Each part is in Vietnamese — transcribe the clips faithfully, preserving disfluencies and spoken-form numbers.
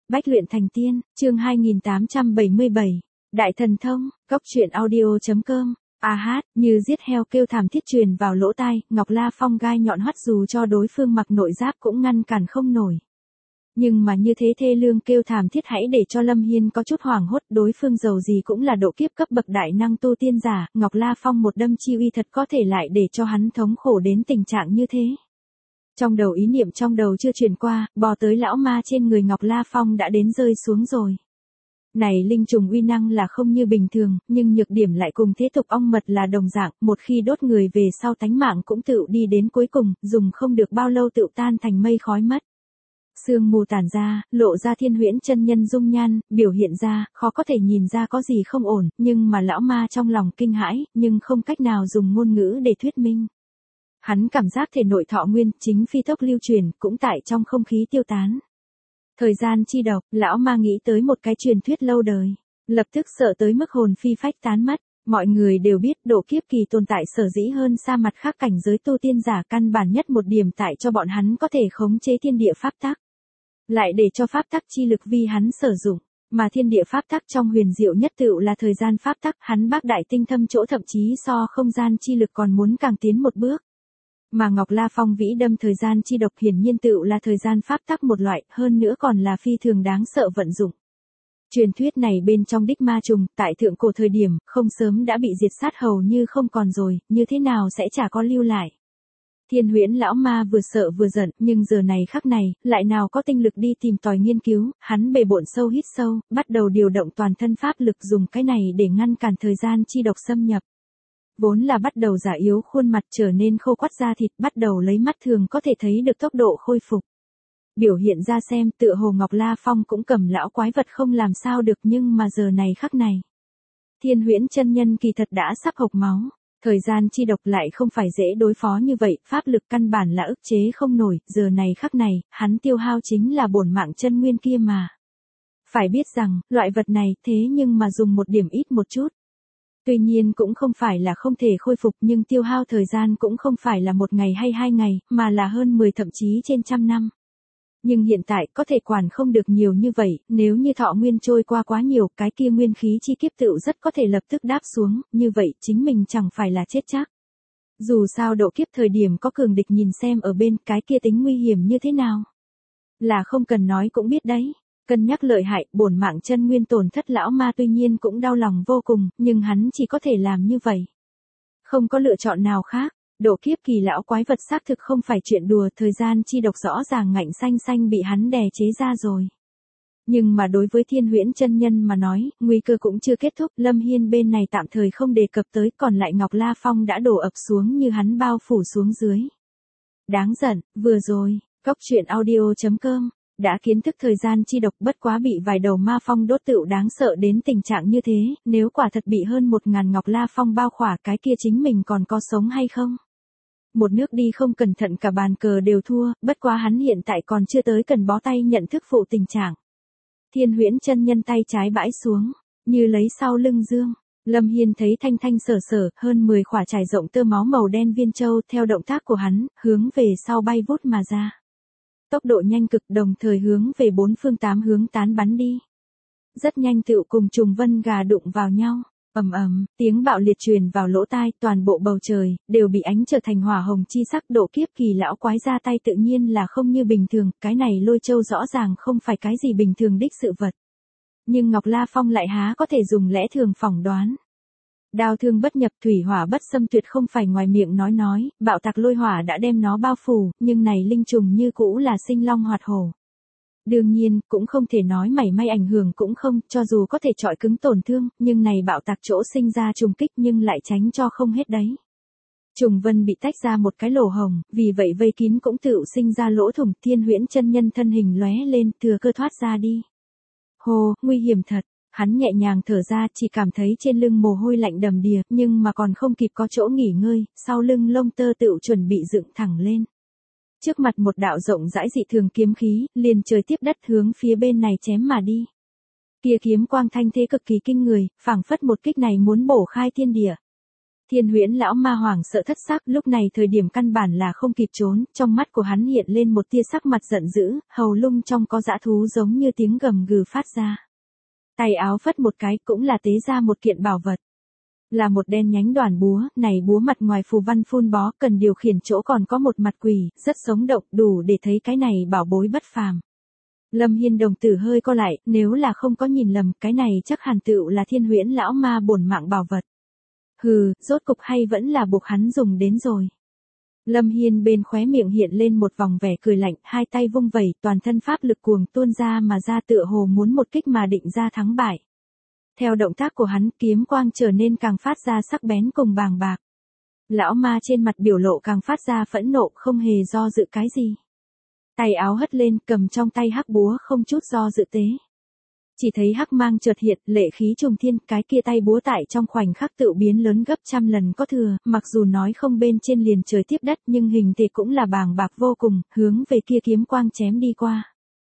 Bách luyện thành tiên, chương hai nghìn tám trăm bảy mươi bảy. Đại thần thông, góc truyện audio.com. A hát, như giết heo kêu thảm thiết truyền vào lỗ tai, Ngọc La Phong gai nhọn hoắt dù cho đối phương mặc nội giáp cũng ngăn cản không nổi. Nhưng mà như thế thê lương kêu thảm thiết hãy để cho Lâm Hiên có chút hoảng hốt, đối phương giàu gì cũng là độ kiếp cấp bậc đại năng tu tiên giả, Ngọc La Phong một đâm chi uy thật có thể lại để cho hắn thống khổ đến tình trạng như thế. Trong đầu ý niệm trong đầu chưa truyền qua, bò tới lão ma trên người Ngọc La Phong đã đến rơi xuống rồi. Này linh trùng uy năng là không như bình thường, nhưng nhược điểm lại cùng thế tục ong mật là đồng dạng, một khi đốt người về sau tánh mạng cũng tự đi đến cuối cùng, dùng không được bao lâu tự tan thành mây khói mất. Sương mù tản ra, lộ ra Thiên Huyễn chân nhân dung nhan, biểu hiện ra, khó có thể nhìn ra có gì không ổn, nhưng mà lão ma trong lòng kinh hãi, nhưng không cách nào dùng ngôn ngữ để thuyết minh. Hắn cảm giác thể nội thọ nguyên, chính phi tốc lưu truyền, cũng tại trong không khí tiêu tán. Thời gian chi độc, lão ma nghĩ tới một cái truyền thuyết lâu đời, lập tức sợ tới mức hồn phi phách tán mất. Mọi người đều biết độ kiếp kỳ tồn tại sở dĩ hơn xa mặt khác cảnh giới tu tiên giả, căn bản nhất một điểm tại cho bọn hắn có thể khống chế thiên địa pháp tắc. Lại để cho pháp tắc chi lực vi hắn sử dụng, mà thiên địa pháp tắc trong huyền diệu nhất tựu là thời gian pháp tắc, hắn bác đại tinh thâm chỗ thậm chí so không gian chi lực còn muốn càng tiến một bước. Mà Ngọc La Phong vĩ đâm thời gian chi độc hiển nhiên tựu là thời gian pháp tắc một loại, hơn nữa còn là phi thường đáng sợ vận dụng. Truyền thuyết này bên trong đích ma trùng, tại thượng cổ thời điểm, không sớm đã bị diệt sát hầu như không còn rồi, như thế nào sẽ chả có lưu lại. Thiên Huyễn lão ma vừa sợ vừa giận, nhưng giờ này khắc này, lại nào có tinh lực đi tìm tòi nghiên cứu, hắn bề bộn sâu hít sâu, bắt đầu điều động toàn thân pháp lực dùng cái này để ngăn cản thời gian chi độc xâm nhập. Vốn là bắt đầu giả yếu khuôn mặt trở nên khô quắt da thịt, bắt đầu lấy mắt thường có thể thấy được tốc độ khôi phục. Biểu hiện ra xem tựa hồ Ngọc La Phong cũng cầm lão quái vật không làm sao được, nhưng mà giờ này khắc này. Thiên Huyễn chân nhân kỳ thật đã sắp hộc máu. Thời gian chi độc lại không phải dễ đối phó như vậy, pháp lực căn bản là ức chế không nổi, giờ này khắc này, hắn tiêu hao chính là bổn mạng chân nguyên kia mà. Phải biết rằng, loại vật này thế nhưng mà dùng một điểm ít một chút. Tuy nhiên cũng không phải là không thể khôi phục, nhưng tiêu hao thời gian cũng không phải là một ngày hay hai ngày, mà là hơn mười thậm chí trên trăm năm. Nhưng hiện tại có thể quản không được nhiều như vậy, nếu như thọ nguyên trôi qua quá nhiều, cái kia nguyên khí chi kiếp tựu rất có thể lập tức đáp xuống, như vậy chính mình chẳng phải là chết chắc. Dù sao độ kiếp thời điểm có cường địch nhìn xem ở bên, cái kia tính nguy hiểm như thế nào. Là không cần nói cũng biết đấy. Cân nhắc lợi hại, bổn mạng chân nguyên tổn thất lão ma tuy nhiên cũng đau lòng vô cùng, nhưng hắn chỉ có thể làm như vậy. Không có lựa chọn nào khác. Độ kiếp kỳ lão quái vật xác thực không phải chuyện đùa, thời gian chi độc rõ ràng ngạnh xanh xanh bị hắn đè chế ra rồi. Nhưng mà đối với Thiên Huyễn chân nhân mà nói, nguy cơ cũng chưa kết thúc, Lâm Hiên bên này tạm thời không đề cập tới, còn lại Ngọc La Phong đã đổ ập xuống như hắn bao phủ xuống dưới. Đáng giận, vừa rồi, góc truyện audio.com, đã kiến thức thời gian chi độc, bất quá bị vài đầu ma phong đốt tựu đáng sợ đến tình trạng như thế, nếu quả thật bị hơn một ngàn Ngọc La Phong bao khỏa, cái kia chính mình còn có sống hay không? Một nước đi không cẩn thận cả bàn cờ đều thua, bất quá hắn hiện tại còn chưa tới cần bó tay nhận thức phụ tình trạng. Thiên Huyễn chân nhân tay trái bãi xuống, như lấy sau lưng dương. Lâm Hiên thấy thanh thanh sở sở, hơn mười khỏa trải rộng tơ máu màu đen viên châu theo động tác của hắn, hướng về sau bay vút mà ra. Tốc độ nhanh cực, đồng thời hướng về bốn phương tám hướng tán bắn đi. Rất nhanh tựu cùng trùng vân gà đụng vào nhau. Ầm ầm, tiếng bạo liệt truyền vào lỗ tai, toàn bộ bầu trời đều bị ánh trở thành hỏa hồng chi sắc. Độ kiếp kỳ lão quái ra tay tự nhiên là không như bình thường, cái này lôi châu rõ ràng không phải cái gì bình thường đích sự vật. Nhưng Ngọc La Phong lại há có thể dùng lẽ thường phỏng đoán. Đao thương bất nhập, thủy hỏa bất xâm tuyệt không phải ngoài miệng nói nói, bạo tạc lôi hỏa đã đem nó bao phủ, nhưng này linh trùng như cũ là sinh long hoạt hổ. Đương nhiên, cũng không thể nói mảy may ảnh hưởng cũng không, cho dù có thể trọi cứng tổn thương, nhưng này bạo tạc chỗ sinh ra trùng kích nhưng lại tránh cho không hết đấy. Trùng vân bị tách ra một cái lỗ hồng, vì vậy vây kín cũng tự sinh ra lỗ thủng. Thiên Huyễn chân nhân thân hình lóe lên, thừa cơ thoát ra đi. Hồ, nguy hiểm thật. Hắn nhẹ nhàng thở ra, chỉ cảm thấy trên lưng mồ hôi lạnh đầm đìa, nhưng mà còn không kịp có chỗ nghỉ ngơi, sau lưng lông tơ tựu chuẩn bị dựng thẳng lên. Trước mặt một đạo rộng rãi dị thường kiếm khí, liền trời tiếp đất hướng phía bên này chém mà đi. Kia kiếm quang thanh thế cực kỳ kinh người, phảng phất một kích này muốn bổ khai thiên địa. Thiên Huyễn lão ma hoảng sợ thất sắc, lúc này thời điểm căn bản là không kịp trốn, trong mắt của hắn hiện lên một tia sắc mặt giận dữ, hầu lung trong có dã thú giống như tiếng gầm gừ phát ra. Tay áo phất một cái cũng là tế ra một kiện bảo vật. Là một đen nhánh đoàn búa, này búa mặt ngoài phù văn phun bó, cần điều khiển chỗ còn có một mặt quỷ, rất sống động, đủ để thấy cái này bảo bối bất phàm. Lâm Hiên đồng tử hơi co lại, nếu là không có nhìn lầm, cái này chắc hẳn tựu là Thiên Huyễn lão ma bổn mạng bảo vật. Hừ, rốt cục hay vẫn là buộc hắn dùng đến rồi. Lâm Hiên bên khóe miệng hiện lên một vòng vẻ cười lạnh, hai tay vung vẩy, toàn thân pháp lực cuồng tuôn ra mà ra tựa hồ muốn một kích mà định ra thắng bại. Theo động tác của hắn, kiếm quang trở nên càng phát ra sắc bén cùng bàng bạc. Lão ma trên mặt biểu lộ càng phát ra phẫn nộ, không hề do dự cái gì. Tay áo hất lên, cầm trong tay hắc búa không chút do dự tế. Chỉ thấy hắc mang chợt hiện, lệ khí trùng thiên, cái kia tay búa tại trong khoảnh khắc tự biến lớn gấp trăm lần có thừa, mặc dù nói không bên trên liền trời tiếp đất nhưng hình thể cũng là bàng bạc vô cùng, hướng về kia kiếm quang chém đi qua.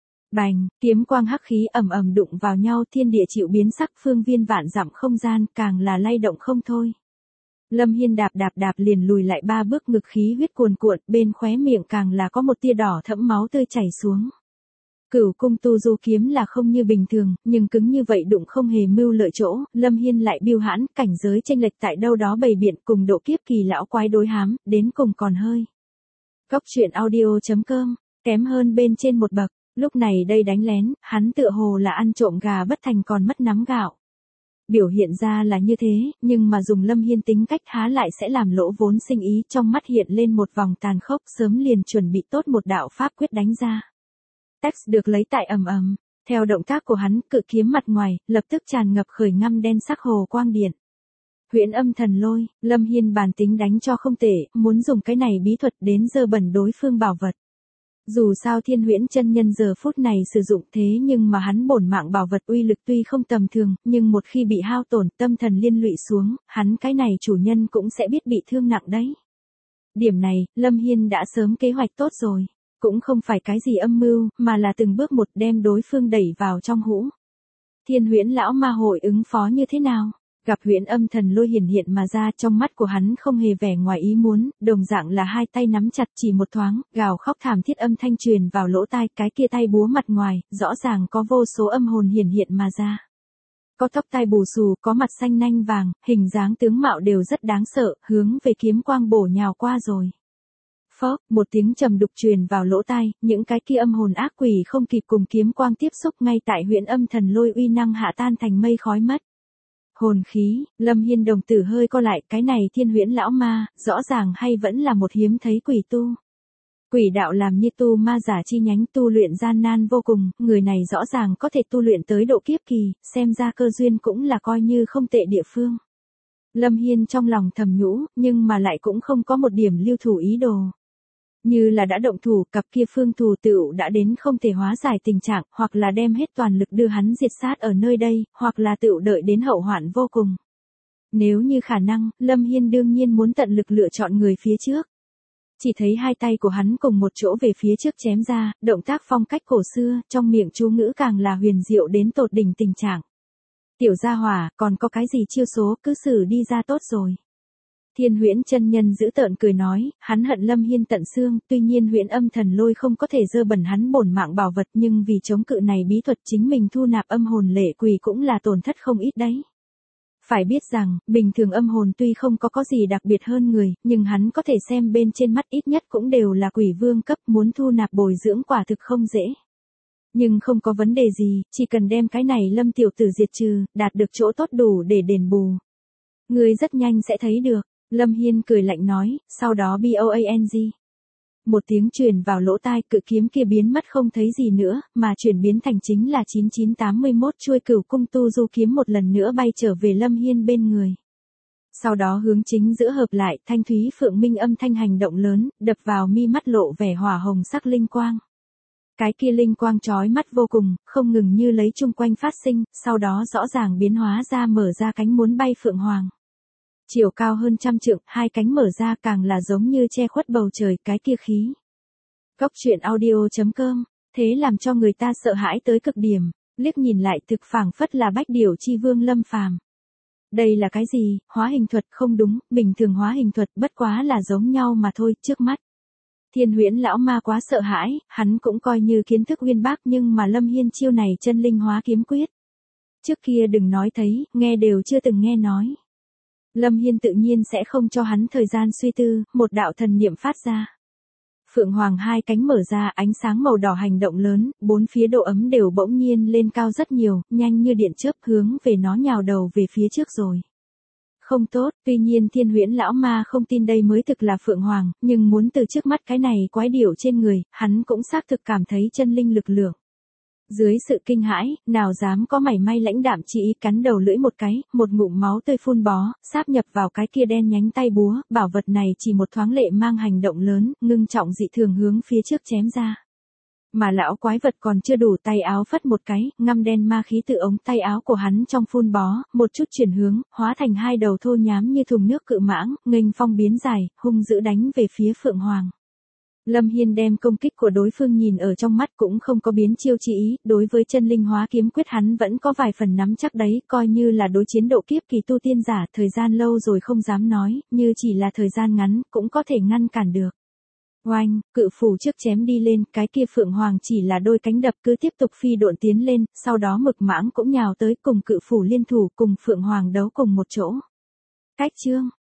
Bành, kiếm quang hắc khí ầm ầm đụng vào nhau, thiên địa chịu biến sắc, phương viên vạn dặm không gian càng là lay động không thôi. Lâm Hiên đạp đạp đạp liền lùi lại ba bước, ngực khí huyết cuồn cuộn, bên khóe miệng càng là có một tia đỏ thẫm máu tươi chảy xuống. Cửu cung tu du kiếm là không như bình thường, nhưng cứng như vậy đụng không hề mưu lợi chỗ, Lâm Hiên lại biêu hãn, cảnh giới chênh lệch tại đâu đó bày biện cùng độ kiếp kỳ lão quái đối hám, đến cùng còn hơi. Góc truyện audio chấm com, kém hơn bên trên một bậc, lúc này đây đánh lén, hắn tựa hồ là ăn trộm gà bất thành còn mất nắm gạo. Biểu hiện ra là như thế, nhưng mà dùng Lâm Hiên tính cách há lại sẽ làm lỗ vốn sinh ý, trong mắt hiện lên một vòng tàn khốc, sớm liền chuẩn bị tốt một đạo pháp quyết đánh ra. Text được lấy tại ầm ầm, theo động tác của hắn, cự kiếm mặt ngoài, lập tức tràn ngập khởi ngăm đen sắc hồ quang điện. Huyễn âm thần lôi, Lâm Hiên bản tính đánh cho không tệ, muốn dùng cái này bí thuật đến dơ bẩn đối phương bảo vật. Dù sao Thiên Huyễn chân nhân giờ phút này sử dụng thế nhưng mà hắn bổn mạng bảo vật uy lực tuy không tầm thường, nhưng một khi bị hao tổn, tâm thần liên lụy xuống, hắn cái này chủ nhân cũng sẽ biết bị thương nặng đấy. Điểm này, Lâm Hiên đã sớm kế hoạch tốt rồi. Cũng không phải cái gì âm mưu, mà là từng bước một đem đối phương đẩy vào trong hũ. Thiên Huyễn lão ma hội ứng phó như thế nào? Gặp huyễn âm thần lôi hiển hiện mà ra, trong mắt của hắn không hề vẻ ngoài ý muốn, đồng dạng là hai tay nắm chặt, chỉ một thoáng, gào khóc thảm thiết âm thanh truyền vào lỗ tai, cái kia tay búa mặt ngoài, rõ ràng có vô số âm hồn hiển hiện mà ra. Có tóc tai bù xù, có mặt xanh nanh vàng, hình dáng tướng mạo đều rất đáng sợ, hướng về kiếm quang bổ nhào qua rồi. Phốc, một tiếng trầm đục truyền vào lỗ tai, những cái kia âm hồn ác quỷ không kịp cùng kiếm quang tiếp xúc, ngay tại huyễn âm thần lôi uy năng hạ tan thành mây khói mất. Hồn khí, Lâm Hiên đồng tử hơi co lại, cái này Thiên Huyễn lão ma, rõ ràng hay vẫn là một hiếm thấy quỷ tu. Quỷ đạo làm như tu ma giả chi nhánh, tu luyện gian nan vô cùng, người này rõ ràng có thể tu luyện tới độ kiếp kỳ, xem ra cơ duyên cũng là coi như không tệ địa phương. Lâm Hiên trong lòng thầm nhũ, nhưng mà lại cũng không có một điểm lưu thủ ý đồ. Như là đã động thủ, cặp kia phương thù tựu đã đến không thể hóa giải tình trạng, hoặc là đem hết toàn lực đưa hắn diệt sát ở nơi đây, hoặc là tựu đợi đến hậu hoạn vô cùng. Nếu như khả năng, Lâm Hiên đương nhiên muốn tận lực lựa chọn người phía trước. Chỉ thấy hai tay của hắn cùng một chỗ về phía trước chém ra, động tác phong cách cổ xưa, trong miệng chú ngữ càng là huyền diệu đến tột đỉnh tình trạng. Tiểu gia hỏa, còn có cái gì chiêu số, cứ xử đi ra tốt rồi. Thiên Huyễn chân nhân giữ tợn cười nói, hắn hận Lâm Hiên tận xương, tuy nhiên huyễn âm thần lôi không có thể dơ bẩn hắn bổn mạng bảo vật, nhưng vì chống cự này bí thuật chính mình thu nạp âm hồn lệ quỷ cũng là tổn thất không ít đấy. Phải biết rằng, bình thường âm hồn tuy không có có gì đặc biệt hơn người, nhưng hắn có thể xem bên trên mắt ít nhất cũng đều là quỷ vương cấp, muốn thu nạp bồi dưỡng quả thực không dễ. Nhưng không có vấn đề gì, chỉ cần đem cái này Lâm tiểu tử diệt trừ, đạt được chỗ tốt đủ để đền bù. Người rất nhanh sẽ thấy được. Lâm Hiên cười lạnh nói, sau đó boang. Một tiếng truyền vào lỗ tai, cự kiếm kia biến mất không thấy gì nữa, mà chuyển biến thành chính là chín chín tám mốt chuôi cửu cung tu du kiếm một lần nữa bay trở về Lâm Hiên bên người. Sau đó hướng chính giữa hợp lại, thanh thúy phượng minh âm thanh hành động lớn, đập vào mi mắt lộ vẻ hỏa hồng sắc linh quang. Cái kia linh quang chói mắt vô cùng, không ngừng như lấy chung quanh phát sinh, sau đó rõ ràng biến hóa ra mở ra cánh muốn bay phượng hoàng. Chiều cao hơn trăm trượng, hai cánh mở ra càng là giống như che khuất bầu trời, cái kia khí. Góc truyện audio chấm com, thế làm cho người ta sợ hãi tới cực điểm, liếc nhìn lại thực phảng phất là bách điểu chi vương Lâm Phàm. Đây là cái gì, hóa hình thuật không đúng, bình thường hóa hình thuật bất quá là giống nhau mà thôi, trước mắt. Thiên Huyễn lão ma quá sợ hãi, hắn cũng coi như kiến thức uyên bác nhưng mà Lâm Hiên chiêu này chân linh hóa kiếm quyết. Trước kia đừng nói thấy, nghe đều chưa từng nghe nói. Lâm Hiên tự nhiên sẽ không cho hắn thời gian suy tư, một đạo thần niệm phát ra. Phượng Hoàng hai cánh mở ra, ánh sáng màu đỏ hành động lớn, bốn phía độ ấm đều bỗng nhiên lên cao rất nhiều, nhanh như điện chớp hướng về nó nhào đầu về phía trước rồi. Không tốt, tuy nhiên Thiên Huyễn lão ma không tin đây mới thực là Phượng Hoàng, nhưng muốn từ trước mắt cái này quái điểu trên người, hắn cũng xác thực cảm thấy chân linh lực lượng. Dưới sự kinh hãi, nào dám có mảy may lãnh đạm chỉ ý, cắn đầu lưỡi một cái, một ngụm máu tươi phun bó, sáp nhập vào cái kia đen nhánh tay búa, bảo vật này chỉ một thoáng lệ mang hành động lớn, ngưng trọng dị thường hướng phía trước chém ra. Mà lão quái vật còn chưa đủ, tay áo phất một cái, ngăm đen ma khí từ ống tay áo của hắn trong phun bó, một chút chuyển hướng, hóa thành hai đầu thô nhám như thùng nước cự mãng, nghênh phong biến dài, hung dữ đánh về phía Phượng Hoàng. Lâm Hiên đem công kích của đối phương nhìn ở trong mắt cũng không có biến chiêu chỉ ý, đối với chân linh hóa kiếm quyết hắn vẫn có vài phần nắm chắc đấy, coi như là đối chiến độ kiếp kỳ tu tiên giả, thời gian lâu rồi không dám nói, như chỉ là thời gian ngắn, cũng có thể ngăn cản được. Oanh, cự phủ trước chém đi lên, cái kia Phượng Hoàng chỉ là đôi cánh đập cứ tiếp tục phi độn tiến lên, sau đó mực mãng cũng nhào tới cùng cự phủ liên thủ cùng Phượng Hoàng đấu cùng một chỗ. Cách chương